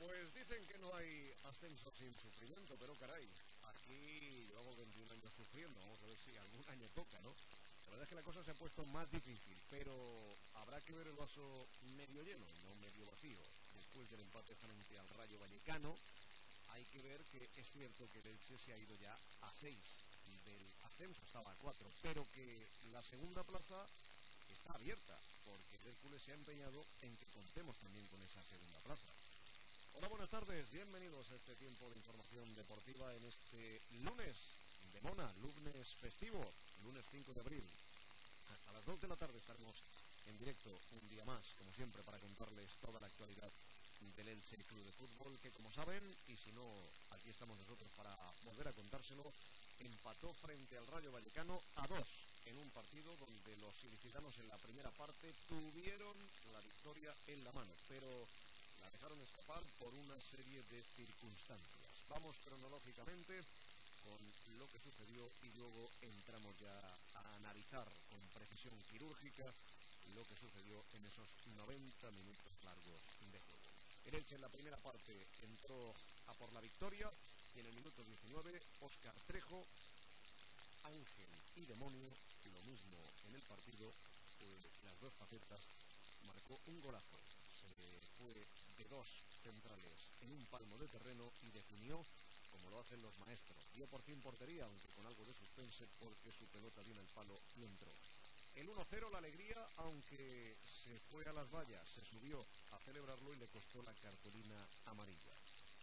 Pues dicen que no hay ascenso sin sufrimiento, pero caray, aquí llevamos 21 años sufriendo, vamos a ver si algún año toca, ¿no? La verdad es que la cosa se ha puesto más difícil, pero habrá que ver el vaso medio lleno, no medio vacío. Después del empate frente al Rayo Vallecano, hay que ver que es cierto que el Elche se ha ido ya a 6 del ascenso, estaba a 4, pero que la segunda plaza está abierta, porque el Hércules se ha empeñado en que contemos también con esa segunda plaza. Hola, buenas tardes, bienvenidos a este tiempo de información deportiva en este lunes de Mona, lunes festivo, lunes 5 de abril. Hasta las 2 de la tarde estaremos en directo un día más, como siempre, para contarles toda la actualidad del Elche Club de Fútbol, que como saben, y si no, aquí estamos nosotros para volver a contárselo, empató frente al Rayo Vallecano a 2 en un partido donde los ilicitanos en la primera parte tuvieron la victoria en la mano, pero la dejaron escapar por una serie de circunstancias. Vamos cronológicamente con lo que sucedió y luego entramos ya a analizar con precisión quirúrgica lo que sucedió en esos 90 minutos largos de juego. El Elche en la primera parte entró a por la victoria y en el minuto 19 Óscar Trejo, ángel y demonio, lo mismo en el partido, las dos facetas, marcó un golazo. Se fue de dos centrales en un palmo de terreno y definió como lo hacen los maestros. Dio por fin portería, aunque con algo de suspense, porque su pelota dio en el palo y entró. El 1-0, la alegría, aunque se fue a las vallas, se subió a celebrarlo y le costó la cartulina amarilla.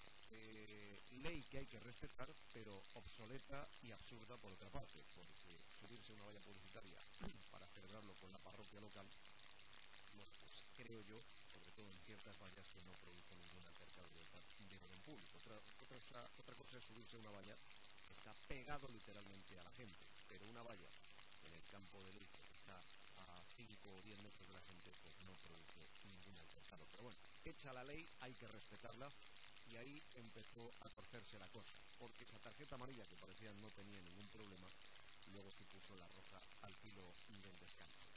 Ley que hay que respetar, pero obsoleta y absurda por otra parte, porque subirse a una valla publicitaria para celebrarlo con la parroquia local, bueno, pues creo yo, sobre todo en ciertas vallas, que no produce ningún altercado de orden público. Otra cosa es subirse a una valla que está pegado literalmente a la gente, pero una valla en el campo de Elche que está a 5 o 10 metros de la gente, pues no produce ningún altercado. Pero bueno, hecha la ley, hay que respetarla. Y ahí empezó a torcerse la cosa, porque esa tarjeta amarilla que parecía no tenía ningún problema, luego supuso la roja al filo del descanso.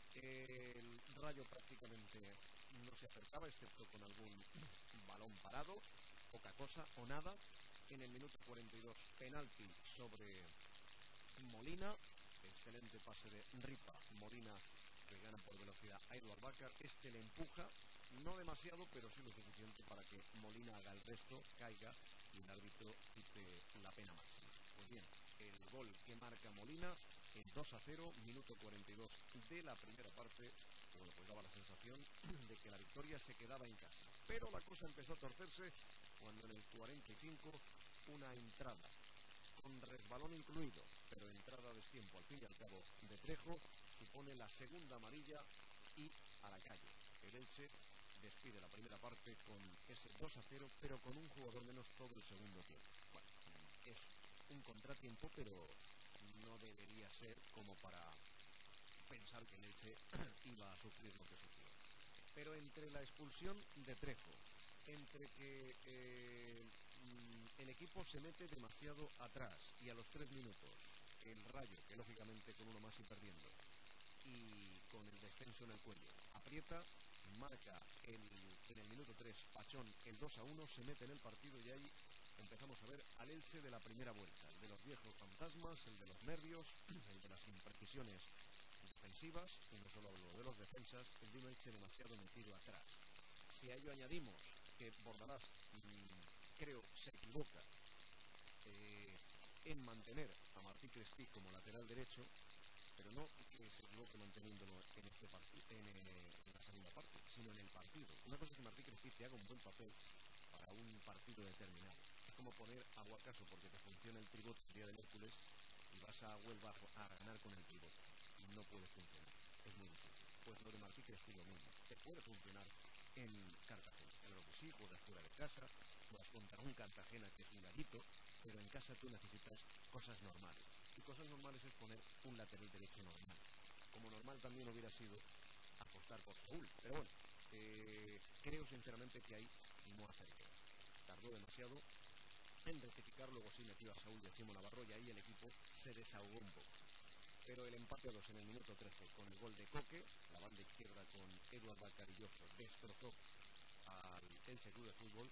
El Rayo prácticamente no se acercaba, excepto con algún balón parado, poca cosa o nada. En el minuto 42, penalti sobre Molina, excelente pase de Ripa. Molina que gana por velocidad a Eduard Bácar, este le empuja, no demasiado, pero sí lo suficiente para que Molina haga el resto, caiga y el árbitro quite la pena máxima. Pues bien, el gol que marca Molina, el 2-0, minuto 42 de la primera parte, bueno, pues daba la sensación de que la victoria se quedaba en casa. Pero la cosa empezó a torcerse cuando en el 45 una entrada, con resbalón incluido, pero entrada a destiempo al fin y al cabo de Trejo, supone la segunda amarilla y a la calle. El Elche despide la primera parte con ese 2-0, pero con un jugador menos todo el segundo tiempo. Bueno, es un contratiempo, pero no debería ser como para pensar que el Elche iba a sufrir lo que sufrió. Pero entre la expulsión de Trejo, entre que el equipo se mete demasiado atrás y a los 3 minutos el Rayo, que lógicamente con uno más y perdiendo, y con el descenso en el cuello, aprieta, marca en el minuto 3 Pachón el 2-1, se mete en el partido y ahí empezamos a ver al Elche de la primera vuelta, el de los viejos fantasmas, el de los nervios, el de las imprecisiones defensivas, y no solo hablo de los defensas, el de un Elche demasiado metido atrás. Si a ello añadimos que Bordalás, creo, se equivoca en mantener a Martí Crespí como lateral derecho, pero no que se equivoque manteniéndolo en este partido, en la segunda parte, sino en el partido. Una cosa es que Martí Crespí te haga un buen papel para un partido determinado. Es como poner a Guacaso porque te funciona el tribote el día del Hércules y vas a Huelva a ganar con el tribote. No puede funcionar, es muy difícil. Pues lo de Martí Crespí lo mismo. Te puede funcionar en Cartagena, claro que sí, juegas fuera de casa, juegas contra un Cartagena que es un gallito, pero en casa tú necesitas cosas normales. Y cosas normales es poner un lateral derecho normal. Como normal también hubiera sido apostar por Saúl. Pero bueno, creo sinceramente que ahí no acertó. Tardó demasiado en rectificar, luego sí metió a Saúl de Chimo Navarro y ahí el equipo se desahogó un poco. Pero el empate a 2 en el minuto 13 con el gol de Coque, la banda izquierda con Eduard Bácar y Joffre destrozó al Elche Club de Fútbol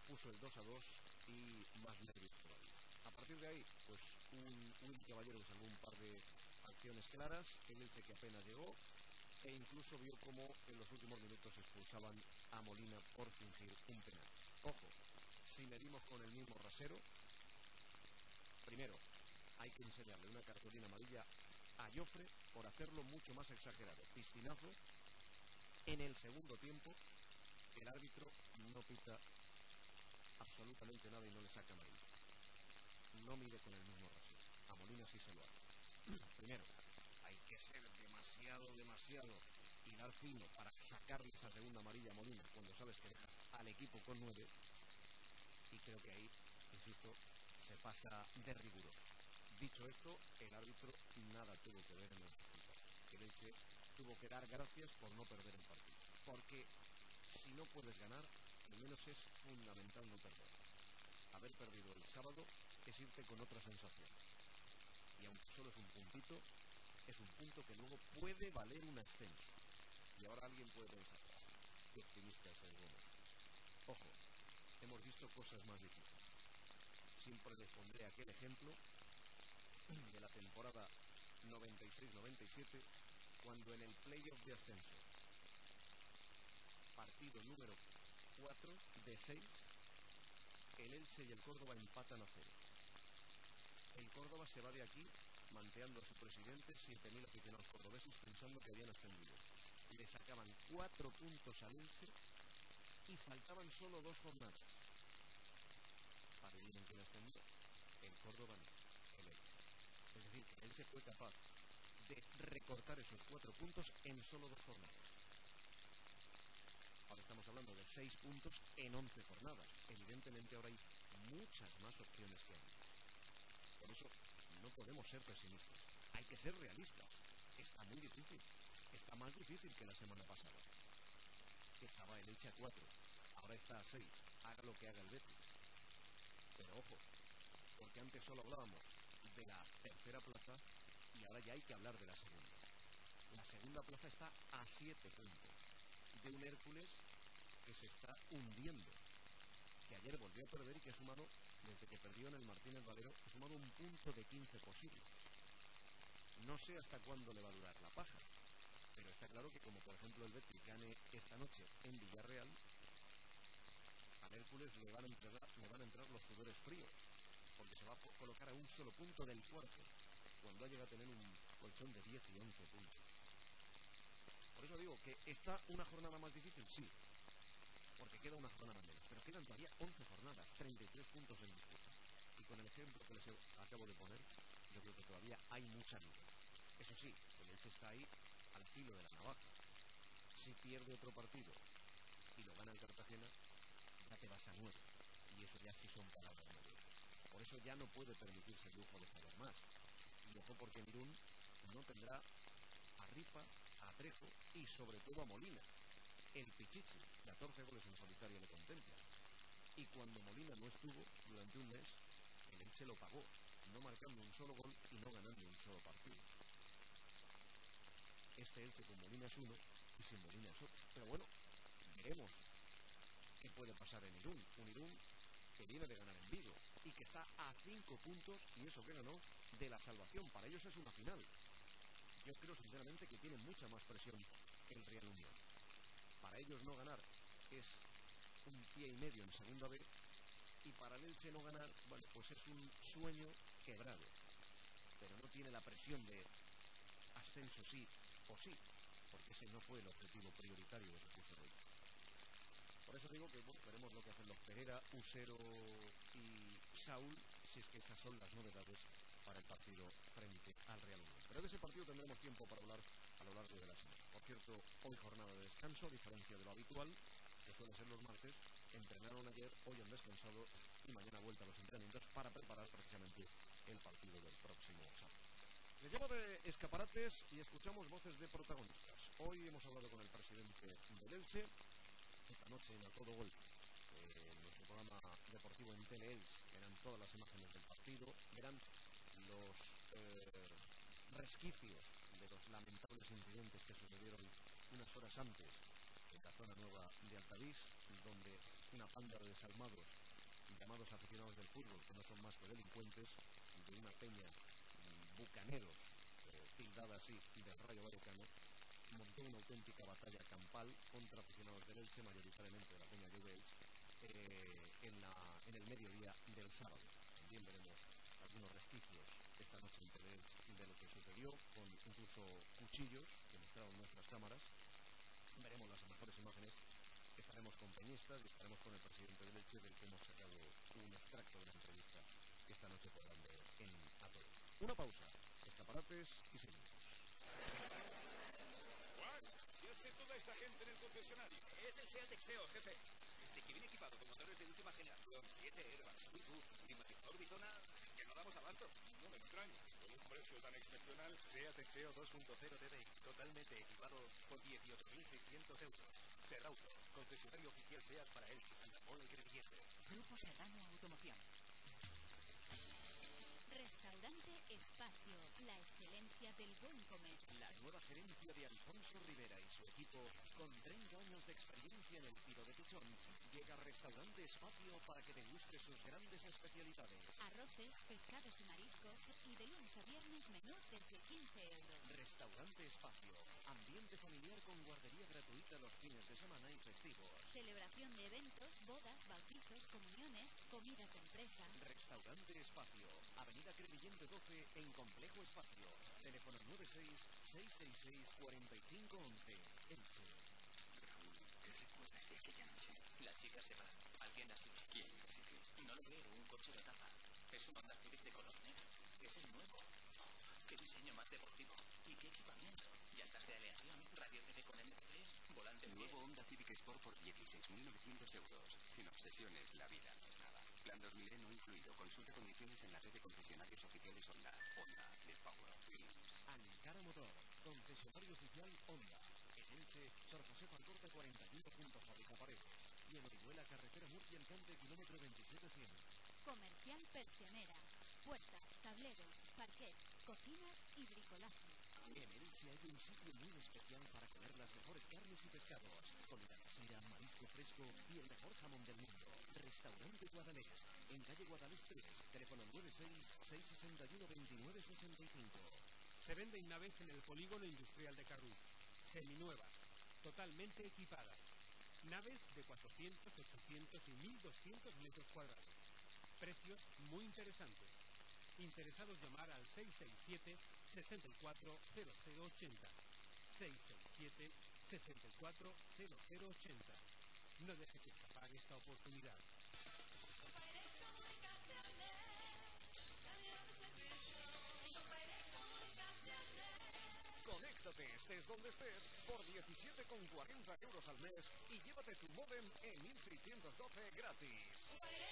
puso el 2-2 y más nervios todavía. A partir de ahí, pues un Will Caballero que salvó un par de acciones claras, el Elche que apenas llegó, e incluso vio como en los últimos minutos expulsaban a Molina por fingir un penal. Ojo, si medimos con el mismo rasero, primero hay que enseñarle una cartulina amarilla a Jofre por hacerlo mucho más exagerado. Piscinazo. En el segundo tiempo, el árbitro no pita absolutamente nada y no le saca amarilla. No mide con el mismo rasero. A Molina sí se lo hace. Primero, hay que ser demasiado hilar fino para sacarle esa segunda amarilla a Molina cuando sabes que dejas al equipo con 9. Y creo que ahí, insisto, se pasa de riguroso. Dicho esto, el árbitro nada tuvo que ver en el resultado. El Elche tuvo que dar gracias por no perder el partido. Porque si no puedes ganar, al menos es fundamental no perder. Haber perdido el sábado es irte con otra sensación. Y aunque solo es un puntito, es un punto que luego puede valer un ascenso. Y ahora alguien puede pensar, qué optimista es el Gómez. Ojo, hemos visto cosas más difíciles. Siempre les pondré aquel ejemplo de la temporada 96-97, cuando en el playoff de ascenso, partido número 4 de 6, el Elche y el Córdoba empatan a 0. El Córdoba se va de aquí manteando a su presidente, 7.000 aficionados cordobeses pensando que habían ascendido. Le sacaban 4 puntos al Elche y faltaban solo 2 jornadas. Adivinen quién ascendió. El Córdoba no, el Elche. Es decir, que el Elche fue capaz de recortar esos 4 puntos en solo 2 jornadas. Ahora estamos hablando de 6 puntos en 11 jornadas. Evidentemente ahora hay muchas más opciones que antes. Por eso no podemos ser pesimistas. Hay que ser realistas. Está muy difícil. Está más difícil que la semana pasada. Que estaba el Elche a 4. Ahora está a 6. Haga lo que haga el Betis. Pero ojo, porque antes solo hablábamos de la tercera plaza y ahora ya hay que hablar de la segunda. La segunda plaza está a 7 puntos de un Hércules que se está hundiendo, que ayer volvió a perder y que ha sumado, desde que perdió en el Martínez Valero, ha sumado un punto de 15 posible. No sé hasta cuándo le va a durar la paja, pero está claro que como por ejemplo el Betis gane esta noche en Villarreal, al Hércules le van a entrar los sudores fríos, porque se va a colocar a un solo punto del cuarto, cuando ha llegado a tener un colchón de 10 y 11 puntos. Por eso digo que está una jornada más difícil, sí, porque queda una jornada menos, pero quedan todavía 11 jornadas, 33 puntos en disputa. Y con el ejemplo que les acabo de poner, yo creo que todavía hay mucha duda. Eso sí, el Elche está ahí al filo de la navaja. Si pierde otro partido y lo gana el Cartagena, ya te vas a 9. Y eso ya sí son palabras mayores. Por eso ya no puede permitirse el lujo de fallar más. Y ojo, porque en Irún no tendrá a Ripa, a Trejo y sobre todo a Molina. El Pichichi, 14 goles en solitario le contempla. Y cuando Molina no estuvo durante un mes, el Elche lo pagó, no marcando un solo gol y no ganando un solo partido. Este Elche con Molina es uno y sin Molina es otro. Pero bueno, veremos qué puede pasar en Irún. Un Irún que viene de ganar en Vigo y que está a 5 puntos, y eso que ganó, de la salvación. Para ellos es una final. Yo creo sinceramente que tienen mucha más presión que el Real Unión. Para ellos no ganar es un pie y medio en segunda B, y para el Elche no ganar, bueno, pues es un sueño quebrado. Pero no tiene la presión de ascenso sí o sí, porque ese no fue el objetivo prioritario que se puso hoy. Por eso digo que bueno, veremos lo que hacen los Pereira, Usero y Saúl, si es que esas son las novedades para el partido frente al Real Unión. Pero de ese partido tendremos tiempo para hablar a lo largo de la semana. Por cierto, hoy jornada de descanso, a diferencia de lo habitual, que suele ser los martes. Entrenaron ayer, hoy han descansado y mañana vuelta a los entrenamientos para preparar precisamente el partido del próximo sábado. Les llevo de escaparates y escuchamos voces de protagonistas. Hoy hemos hablado con el presidente del Elche. Esta noche en A Todo Gol, nuestro programa deportivo en Teleelch, verán todas las imágenes del partido, verán los resquicios de los lamentables incidentes que sucedieron unas horas antes en la zona nueva de Altavix, donde una panda de desalmados llamados aficionados del fútbol, que no son más que delincuentes, de una peña bucaneros, tildada así, del Rayo Vallecano, montó una auténtica batalla campal contra aficionados del Elche, mayoritariamente de la peña Juve Elche, en el mediodía del sábado. También veremos algunos resquicios esta noche en Elche de lo que sucedió, con incluso cuchillos que mostraron nuestras cámaras. Veremos las mejores imágenes. Estaremos con peñistas y estaremos con el presidente del Elche, del que hemos sacado un extracto de la entrevista que esta noche podrán ver en A Todo. Una pausa, escaparates y seguimos. Juan, ¿qué hace toda esta gente en el concesionario? Es el SEAT Exeo, jefe. Desde que viene equipado con motores de última generación, 7 airbags, Bluetooth, climatizador Bizona, es que no damos abasto. No me extraña. Con un precio tan excepcional, SEAT Exeo 2.0 TDI, totalmente equipado por 18.600 euros. Serrauto, concesionario oficial SEAT para Elche, Santa Pola y Crevillente. Grupo Serrano Automoción. Restaurante Espacio, la excelencia del buen comer. La nueva gerencia de Alfonso Rivera y su equipo, con 30 años de experiencia en el tiro de pichón, llega a Restaurante Espacio para que deguste sus grandes especialidades. Arroces, pescados y mariscos, y de lunes a viernes menú desde 15 euros. Restaurante Espacio, ambiente familiar con guardería gratuita los fines de semana y festivos. Celebración de eventos, bodas, bautizos, comuniones, comidas de empresa. Restaurante Espacio, Avenida Crevillente 12 en Complejo Espacio. Teléfono 96-666-4511. Elche. Raúl, ¿qué recuerdas de aquella noche? La chica se va. Alguien la sigue. ¿Quién la sigue? No lo veo, un coche lo tapa. Es un Honda Civic de color negro. Es el nuevo. Oh, qué diseño más deportivo. ¿Y qué equipamiento? Llantas de aleación, radio CD con MP3, volante nuevo Honda Civic Sport por 16.900 euros. Sin obsesiones, la vida no es nada. Plan 2000 no incluido. Consulta condiciones en la red de concesionarios oficiales Honda. Honda, the power of dreams. Ankara Motor, concesionario oficial Honda. En Elche, Sor José Falcorta 41 punto Fábrica Paredes. Y en Orihuela, carretera Murcia-Alicante, kilómetro 27-100. Comercial Persianera. Puertas, tableros, parquet, cocinas y bricolaje. En Elche hay un sitio muy especial para comer las mejores carnes y pescados. Comida casera, marisco fresco y el mejor jamón del mundo. Restaurante Guadalest, en calle Guadalest 3, teléfono 96-661-2965. Se venden naves en el polígono industrial de Carrús, seminuevas, totalmente equipadas. Naves de 400, 800 y 1200 metros cuadrados. Precios muy interesantes. Interesados llamar al 667-640080. 667-640080. No dejes escapar esta oportunidad. Conéctate, estés donde estés, por 17,40 euros al mes y llévate tu módem en 1612 gratis.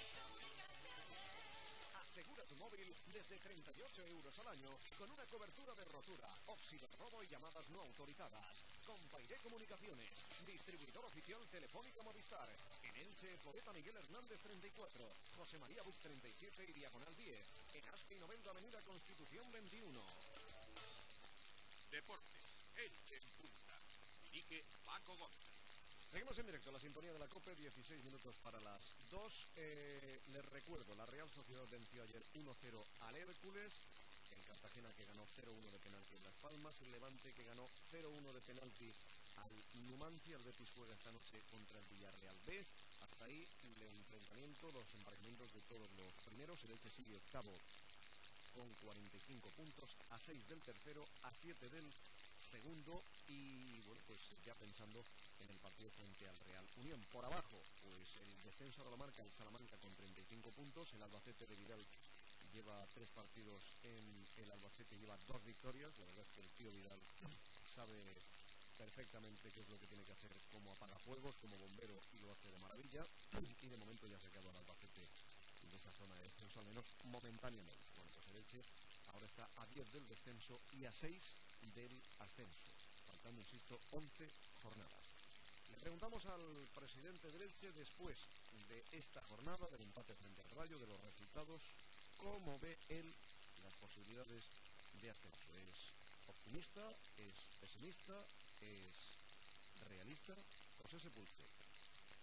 Asegura tu móvil desde 38 euros al año con una cobertura de rotura, óxido, robo y llamadas no autorizadas. Compairé Comunicaciones, distribuidor oficial Telefónica Movistar. En Elche, Poeta Miguel Hernández 34, José María Buc 37 y Diagonal 10. En Aspi 90 Avenida Constitución 21. Deportes, Elche en punta. Dirige Paco Gómez. Seguimos en directo, la sintonía de la COPE, 16 minutos para las 2. Les recuerdo, la Real Sociedad venció ayer 1-0 al Hércules, el Cartagena que ganó 0-1 de penalti en Las Palmas, el Levante que ganó 0-1 de penalti al Numancia, el Betis juega esta noche contra el Villarreal B. Hasta ahí el enfrentamiento, los emparejamientos de todos los primeros. El Elche sigue octavo con 45 puntos, a 6 del tercero, a 7 del segundo, y bueno, pues ya pensando en el partido frente al Real Unión. Por abajo, pues el descenso ahora lo marca el Salamanca con 35 puntos, el Albacete de Vidal lleva 3 partidos el Albacete, lleva 2 victorias. La verdad es que el tío Vidal sabe perfectamente qué es lo que tiene que hacer como apagafuegos, como bombero, y lo hace de maravilla, y de momento ya se ha quedado al Albacete de esa zona de descenso, al menos momentáneamente. Bueno, pues el Elche ahora está a 10 del descenso y a 6 del ascenso, faltando, insisto, 11 jornadas. Le preguntamos al presidente del Elche, después de esta jornada, del empate frente al Rayo, de los resultados, cómo ve él las posibilidades de ascenso. ¿Es optimista? ¿Es pesimista? ¿Es realista? José Sepulcro.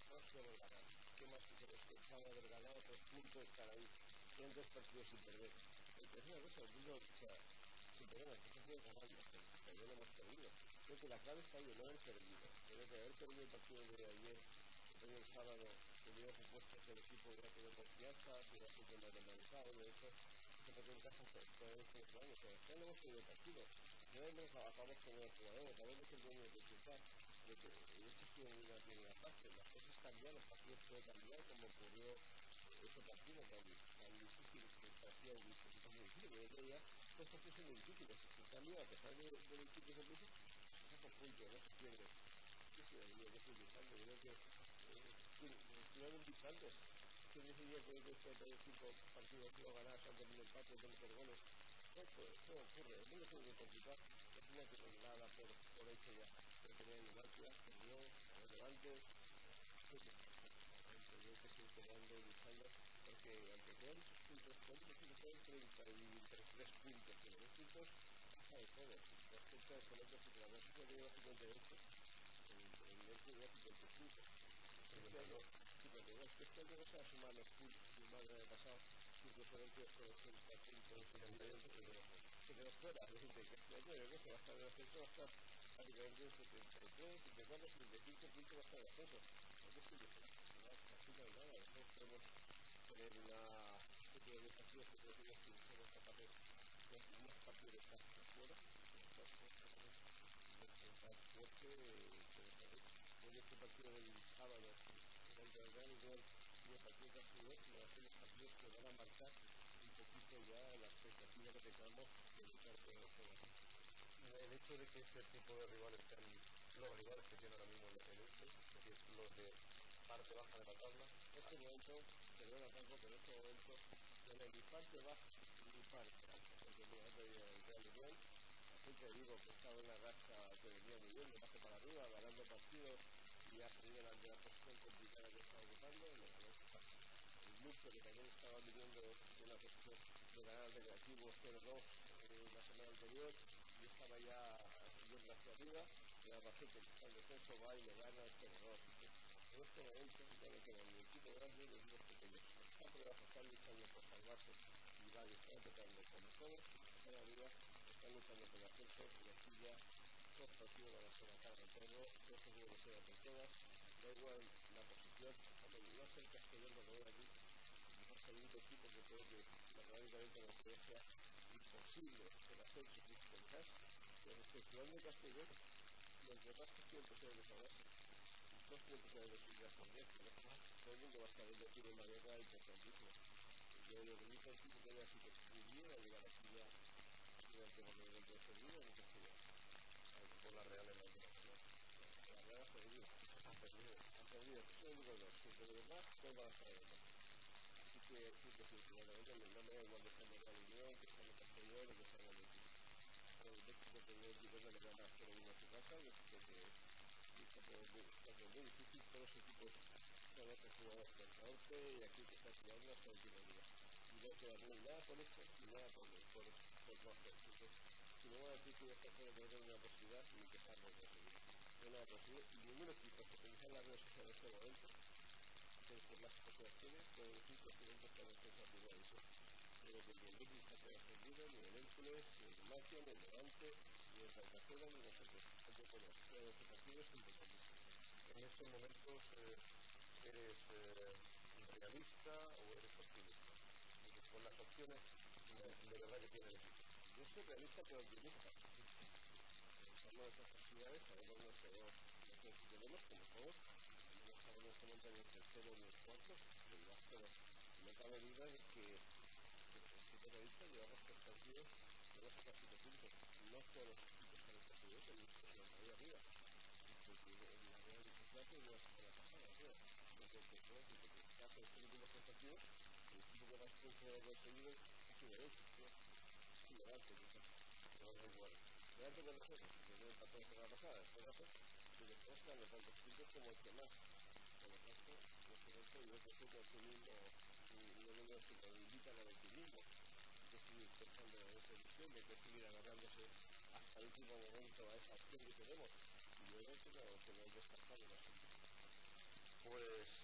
hostia hemos ganado. ¿Qué más quisiéramos que echar haber ganado 3 puntos, estar ahí? Tienen 3 partidos sin perder. Es una cosa, o sea, sin perder, nosotros hemos ganado, pero no hemos perdido. Creo que la clave está ahí, no haber perdido. Creo que haber perdido el partido de ayer, el sábado, hubiera supuesto que el equipo hubiera tenido confianza, se hubiera sido más normalizado, y esto se perdió en casa todo el año. O sea, este año hemos perdido el partido. No hemos acabado con el jugador, acabamos el dueño de resultar. De hecho, estuvo en una primera parte. Las cosas cambian, los partidos pueden cambiar, como ocurrió ese partido tan difícil, que parecía un poquito muy difícil. Yo creo ya los partidos son muy difíciles. En cambio, a pesar del equipo de peso, se saca un punto, no se pierde. ¿Qué se debería que seguir luchando? Yo creo que lo hemos dicho antes. ¿Quién decía que después de 5 partidos no ganas antes de un empate, de meter goles? Todo ocurre. El mundo es muy complicado. No tenía que poner nada por hecho ya. Pero tenía ignorancia, perdió, adelante. Creo que que seguir peleando y luchando, porque aunque quedan muchos puntos, ¿cuántos puntos quedan? 33 puntos. En los 2 puntos pasa de todo. Respecto a ese momento, si la música llega a 58, el Mercury llega a 55. Este año, 52. Que este año no se va a sumar los puntos que sumar el año pasado, incluso el Mercury con 80 puntos, 58, se quedó fuera. Es decir, que este año yo creo que se va a estar en el ascenso, va a estar prácticamente en 73, 74, 75 puntos va a estar en el ascenso. Porque es que no hay nada, no podemos tener una especie de partidos que tenemos si somos capaces de hacer más partidos de casa que fuera, tan fuerte que esta vez. Hoy este partido del sábado contra el Real Unión y el partido de Asturias van a ser los partidos que van a marcar un poquito ya la expectativa que tengamos de luchar por el ascenso. El hecho de que ese tipo de rivales sean los rivales que tiene ahora mismo el Elche, es decir, los de parte baja de la tabla. Este momento, perdona Franco, pero en este momento, en mi parte baja, mi parte alta, porque mira, otro día el Real Unión, siempre digo que estaba en una racha que venía muy bien, de bajo para arriba, ganando partidos y ha salido de la posición complicada que estaba ocupando, le ganó el Murcia, que también estaba viviendo una posición de ganar de negativo 0-2 la semana anterior y estaba ya yendo hacia arriba, y la Albacete, que está en descenso, va y le gana el 0-2. En este momento ya no quedan ni equipo grande ni equipos pequeños. Están por debajo, están luchando por salvarse y vale, están tocando como todos, están arriba, están luchando por el ascenso y aquí ya todos los partidos van a ser a cara de perro, todos los partidos van a ser por todas, da igual la posición, aunque no sé el Castellón lo veo aquí, si quizás el único equipo que puede que matemáticamente no puede sea imposible el ascenso quizás, pero exceptuando el Castellón, los demás que tienen posibilidad de salvarse. Dos puntos de su ascendencia, ¿no? Todo el mundo va a estar invertido en una guerra importantísima. Yo creo que el único equipo que haya sido pudiera llegar aquí ya durante el gobierno de Fermín en Castellón. Por la Real en la internacional. La Real ha perdido. Han perdido. Son los únicos dos. Porque los demás todos van a estar en el campo. Así que sí, probablemente no me da igual que sea en la Unión, que sea en el Castellón o que sea en el Betis. El Betis porque el equipo le gana 0-1 a su casa, y es muy difícil, todos los equipos son 11 jugadores contra 11 y aquí que está jugando hasta el último día. Y no queda ni nada por hecho, ni nada por no hacer. Entonces, si no van a decir que ya está todo que no tiene una posibilidad, ni que está por conseguir. No hay nada posible, y ningún equipo que utiliza las redes sociales en este momento, que por las posibilidades tiene, puede decir que tienen que estar en esta primera división. Pero que ni el Betis está defendido, ni el Hércules, ni el Numancia, ni el Levante, ni el Cartagena, ni nosotros. Hay que poner todos los partidos importantísimos. En estos momentos, ¿eres realista o eres optimista? Con las opciones de verdad que tiene el equipo. Yo soy realista pero optimista. Usamos nuestras posibilidades, sabemos lo que tenemos como todos. No estamos en este momento ni el tercero ni el cuarto, pero no cabe duda de que siendo realista llevamos 3 partidos y vamos a sacar 7 puntos. No todos los equipos que han conseguido eso, ni se van a ir arriba. Porque la Real Sociedad fue una semana pasada, creo. Entonces, que hace estos últimos 3 partidos, el equipo que más puntos ha conseguido ha sido el Elche, ¿no? Es un Levante, quizás. Pero no es igual. Levante con nosotros, que no empató la semana pasada, en este caso, y después ganan tantos puntos como el que más. Por lo tanto, en este momento yo que sé que el optimismo, uno de los que nos invitan al optimismo, hay que seguir pensando en esa ilusión, hay que seguir agarrándose hasta el último momento a esa opción que tenemos. Y yo creo que no hay descartado el asunto. Pues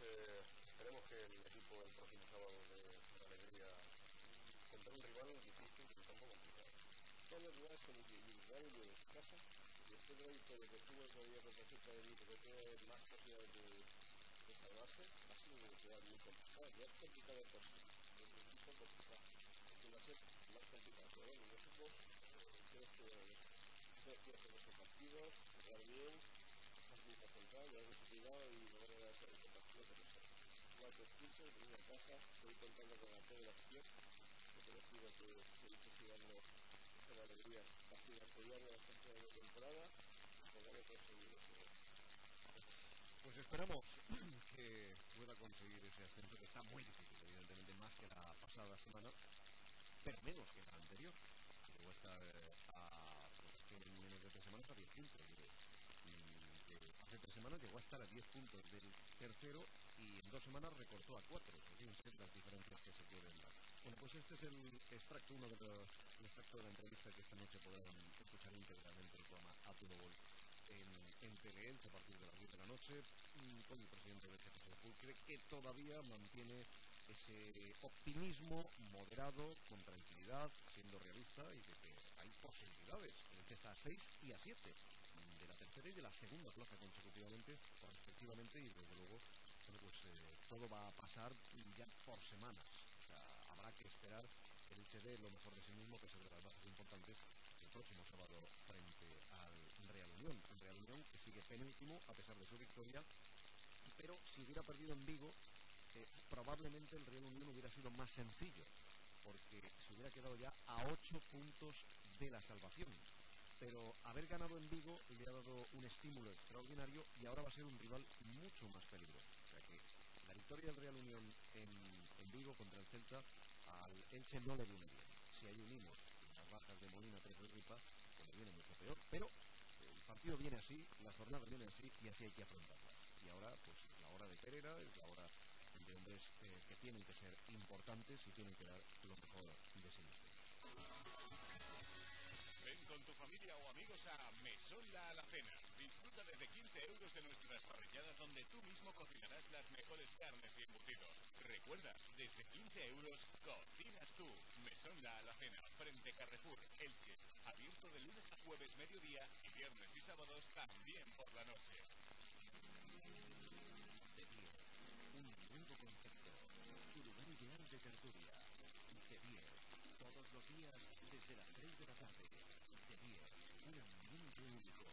esperemos que el equipo el próximo sábado de la Alegría contra un rival difícil y tampoco complicado. Todos los rivales son individuales de su casa y después de la victoria que tuvo todavía contra Celta de Vigo, que tiene más posibilidades de salvarse, va a ser una universidad muy complicada. Ya es complicado por sí, es un equipo complicado. Esto va a ser más complicado. Pero bueno, los equipos tienes que ver eso. Tienes que hacer esos partidos, jugar bien, estás muy concentrado, ya has descuidado y no van a dar ese partido que no sea. Jugar 3 puntos, venir a casa, seguir contando con el apoyo de la afición. Yo te decido que si hay que seguir dando esta alegría, va a seguir apoyando a esta final de temporada y podamos conseguir eso. Pues esperamos que pueda conseguir ese ascenso, que está muy difícil, evidentemente, más que la pasada semana, pero menos que la anterior. Llegó a estar en menos de 3 semanas a 10 puntos. Hace 3 semanas llegó a estar a 10 puntos del tercero y en 2 semanas recortó a 4. Fíjense las diferencias que se pueden dar. Bueno, pues este es el extracto, el extracto de la entrevista que esta noche podrán escuchar íntegramente el programa A Todo Gol en Teleelch a partir de las 10 de la noche con el presidente de José Pulcre, que todavía mantiene ese optimismo moderado, con tranquilidad, siendo realista y de que hay posibilidades. El está a 6 y a 7 de la tercera y de la segunda plaza consecutivamente o respectivamente, y desde luego bueno, pues todo va a pasar ya por semanas. O sea, habrá que esperar que el se dé lo mejor de sí mismo, que es de las bases importantes, el próximo sábado frente al Real Unión. Un Real Unión que sigue penúltimo a pesar de su victoria, pero si hubiera perdido en Vigo, probablemente el Real Unión hubiera sido más sencillo, porque se hubiera quedado ya a 8 puntos de la salvación. Pero haber ganado en Vigo le ha dado un estímulo extraordinario y ahora va a ser un rival mucho más peligroso. O sea que la victoria del Real Unión en Vigo contra el Celta al Elche no le viene bien. Si ahí unimos las bajas de Molina, Trejo y Ripa, pues le viene mucho peor. Pero el partido viene así, la jornada viene así y así hay que afrontarla. Y ahora, pues la hora de Pereira es la hora de hombres que tienen que ser importantes y tienen que dar lo mejor de sí mismos. Ven con tu familia o amigos a Mesón La Alacena. Disfruta desde 15 euros de nuestras parrilladas, donde tú mismo cocinarás las mejores carnes y embutidos. Recuerda, desde 15 euros cocinas tú. Mesón La Alacena, frente Carrefour, Elche. Abierto de lunes a jueves mediodía y viernes y sábados también por la noche. De 10, un nuevo concepto. Tu lugar ideal de tertulia. De 10, todos los días desde las 3 de la tarde. De 10, un ambiente único.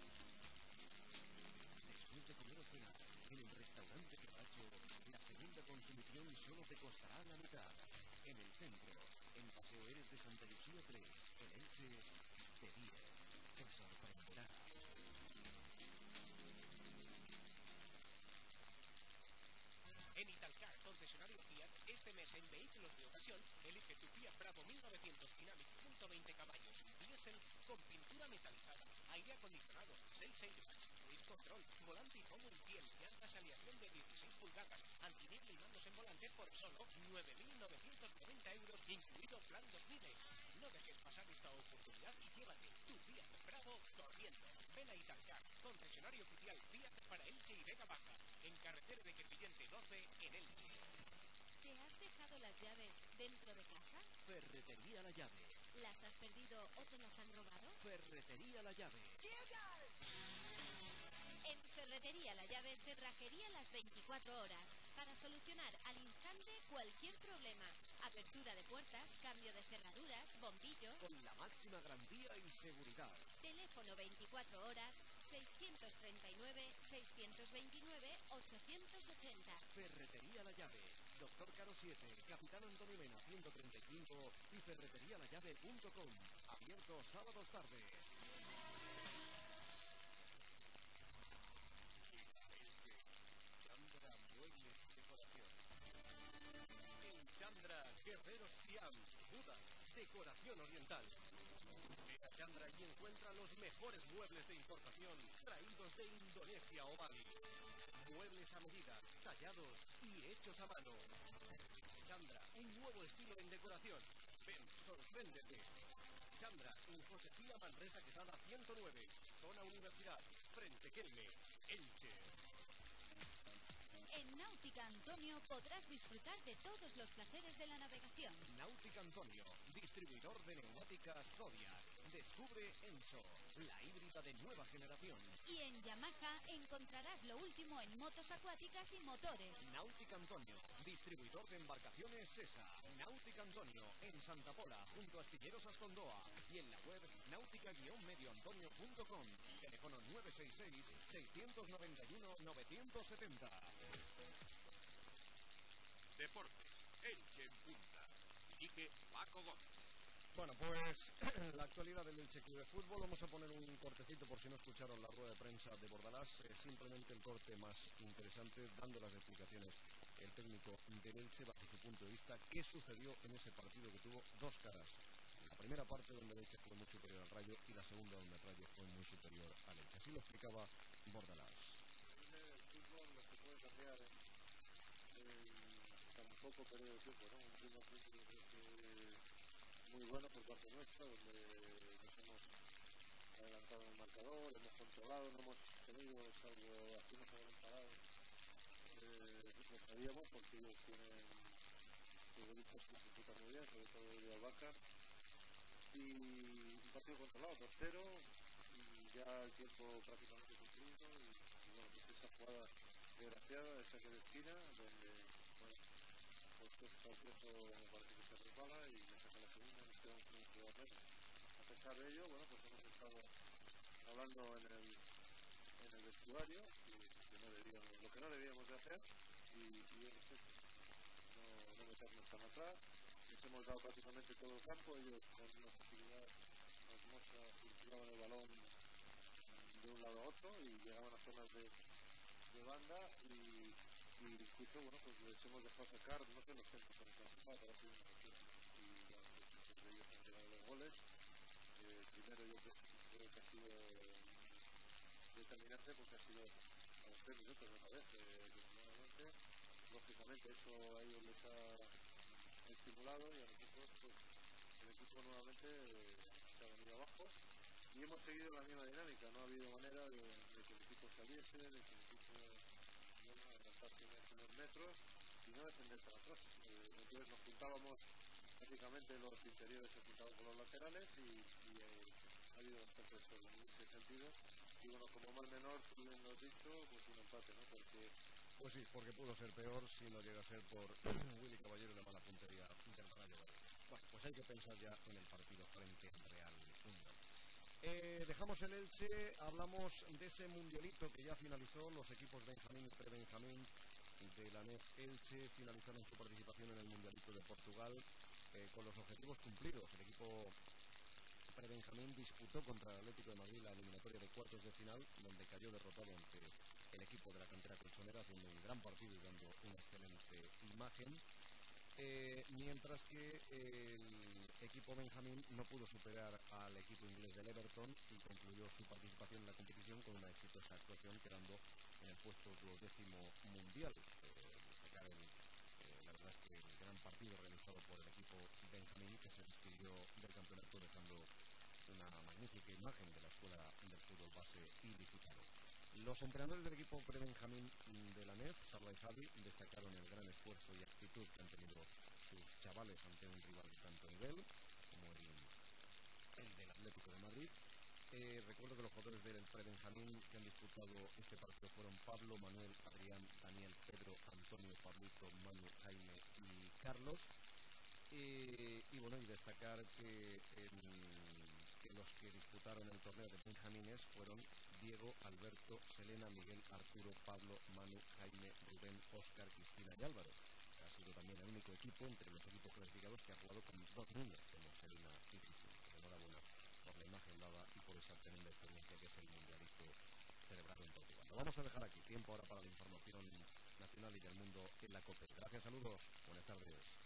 Después de comer o cenar, en el restaurante Quebracho, la segunda consumición solo te costará la mitad. En el centro, en Paseo Eres de Santa Lucía 3, en Elche, de 10, te sorprenderá. En Italcar, concesionario Fiat, este mes en vehículos de ocasión, elige tu Fiat Bravo 1900 Dynamic 120 caballos, diésel con pintura metalizada, aire acondicionado, 6 airbags, cruise control, volante y power piel, llantas aleación de 16 pulgadas, antiniebla y mandos en volante por solo 9.990 euros, incluido plan 2000. No dejes pasar esta oportunidad y llévate tu Fiat Bravo corriendo. Ven a Italcar, concesionario oficial Fiat para Elche y Vega Baja, en carretera de Crevillente 12 en Elche. ¿Te has dejado las llaves dentro de casa? Ferretería La Llave. ¿Las has perdido o te las han robado? Ferretería La Llave. En Ferretería La Llave, cerrajería las 24 horas para solucionar al instante cualquier problema. Apertura de puertas, cambio de cerraduras, bombillos. Con la máxima garantía y seguridad. Teléfono 24 horas 639-629-880. Ferretería La Llave. Doctor Caro 7, Capitán Antonio Mena 135 y ferreterialallave.com. Abierto sábados tarde. Chandra Muebles Decoración. En Chandra, Guerrero Siam, Budas, Decoración Oriental. Ve a Chandra y encuentra los mejores muebles de importación traídos de Indonesia o Bali. Muebles a medida, tallados y hechos a mano. Chandra, un nuevo estilo en decoración. Ven, sorpréndete. Chandra, en Josefina Manresa Quesada 109, zona Universidad, frente Kelme, Elche. En Nauta Náutica Antonio podrás disfrutar de todos los placeres de la navegación. Náutica Antonio, distribuidor de neumáticas Zodiac. Descubre Enso, la híbrida de nueva generación. Y en Yamaha encontrarás lo último en motos acuáticas y motores. Náutica Antonio, distribuidor de embarcaciones SESA. Náutica Antonio, en Santa Pola, junto a Astilleros Ascondoa. Y en la web náutica-medioantonio.com. Teléfono 966-691-970. Deportes, Elche en punta. Dirige Paco Gómez. Bueno, pues la actualidad del Elche Club de Fútbol. Vamos a poner un cortecito por si no escucharon la rueda de prensa de Bordalás. Simplemente el corte más interesante, dando las explicaciones el técnico del Elche bajo su punto de vista. ¿Qué sucedió en ese partido que tuvo dos caras? La primera parte donde el Elche fue muy superior al Rayo y la segunda donde el Rayo fue muy superior al Elche. Así lo explicaba Bordalás. El fútbol no se puede cambiar tan poco periodo de tiempo, ¿no? Un primer tiempo yo creo que muy bueno por parte nuestra, donde nos hemos adelantado en el marcador, hemos controlado, no hemos tenido, salvo aquí nos habrán parado, lo sabíamos porque ellos tienen futbolistas que se ejecutan muy bien, sobre todo de Albacar, y un partido controlado, 2-0, y ya el tiempo prácticamente cumplido, y bueno, pues esa jugada desgraciada, esa que de esquina, donde, bueno, pues está preso, me parece que se resbala y le saca la segunda, nos quedamos con un jugador menos. A pesar de ello, bueno, pues hemos estado hablando en el vestuario, que no debíamos, lo que no debíamos de hacer, y es esto, no meternos tan atrás. Les hemos dado prácticamente todo el campo, ellos con una facilidad hermosa circulaban el balón de un lado a otro y llegaban a zonas de banda y incluso, bueno, pues les hemos dejado sacar, no sé los centros que nos han sacado, pero ha sido una locura. Y bueno, pues de ellos han llegado los goles. Primero yo creo que ha sido determinante porque ha sido a los 3 minutos de una vez, aproximadamente. Lógicamente eso a ellos les ha estimulado y a nosotros, pues, el equipo nuevamente se ha venido abajo. Y hemos seguido la misma dinámica, no ha habido manera de que el equipo saliese, de que el equipo adelantarse unos metros y no defender tan atrás. Entonces nos juntábamos, prácticamente los interiores se juntaban con los laterales y ha habido bastante desorden en ese sentido. Y bueno, como mal menor, tú bien lo has dicho, pues un empate, ¿no? Pues sí, porque pudo ser peor si no llega a ser por Willy Caballero y la mala puntería del Rayo Vallecano. Bueno, pues hay que pensar ya en el partido frente al Real Unión. Dejamos el Elche, hablamos de ese mundialito que ya finalizó. Los equipos Benjamín y Pre-Benjamín de la NEF Elche finalizaron su participación en el mundialito de Portugal con los objetivos cumplidos. El equipo Pre-Benjamín disputó contra el Atlético de Madrid la eliminatoria de cuartos de final, donde cayó derrotado ante el equipo de la cantera colchonera, haciendo un gran partido y dando una excelente imagen. Mientras que el equipo Benjamín no pudo superar al equipo inglés del Everton y concluyó su participación en la competición con una exitosa actuación, quedando en el puesto 12º mundial. Destacar la verdad es que el gran partido realizado por el equipo Benjamín, que se despidió del campeonato dejando una magnífica imagen de la escuela del fútbol base ilicitano. Los entrenadores del equipo Pre-Benjamín de la NEF, Salva y Javi, destacaron el gran esfuerzo y actitud que han tenido sus chavales ante un rival de tanto nivel como el del Atlético de Madrid. Recuerdo que los jugadores del Pre-Benjamín que han disputado este partido fueron Pablo, Manuel, Adrián, Daniel, Pedro, Antonio, Pablito, Manu, Jaime y Carlos. Y bueno, y destacar que los que disputaron el torneo de Benjamines fueron Diego, Alberto, Selena, Miguel, Arturo, Pablo, Manu, Jaime, Rubén, Óscar, Cristina y Álvaro. Ha sido también el único equipo entre los equipos clasificados que ha jugado con 2 niños, como Selena y Cristina. Enhorabuena por la imagen dada y por esa tremenda experiencia que es el mundialito celebrado en Portugal. Lo vamos a dejar aquí. Tiempo ahora para la información nacional y del mundo en la COPE. Gracias, saludos, buenas tardes.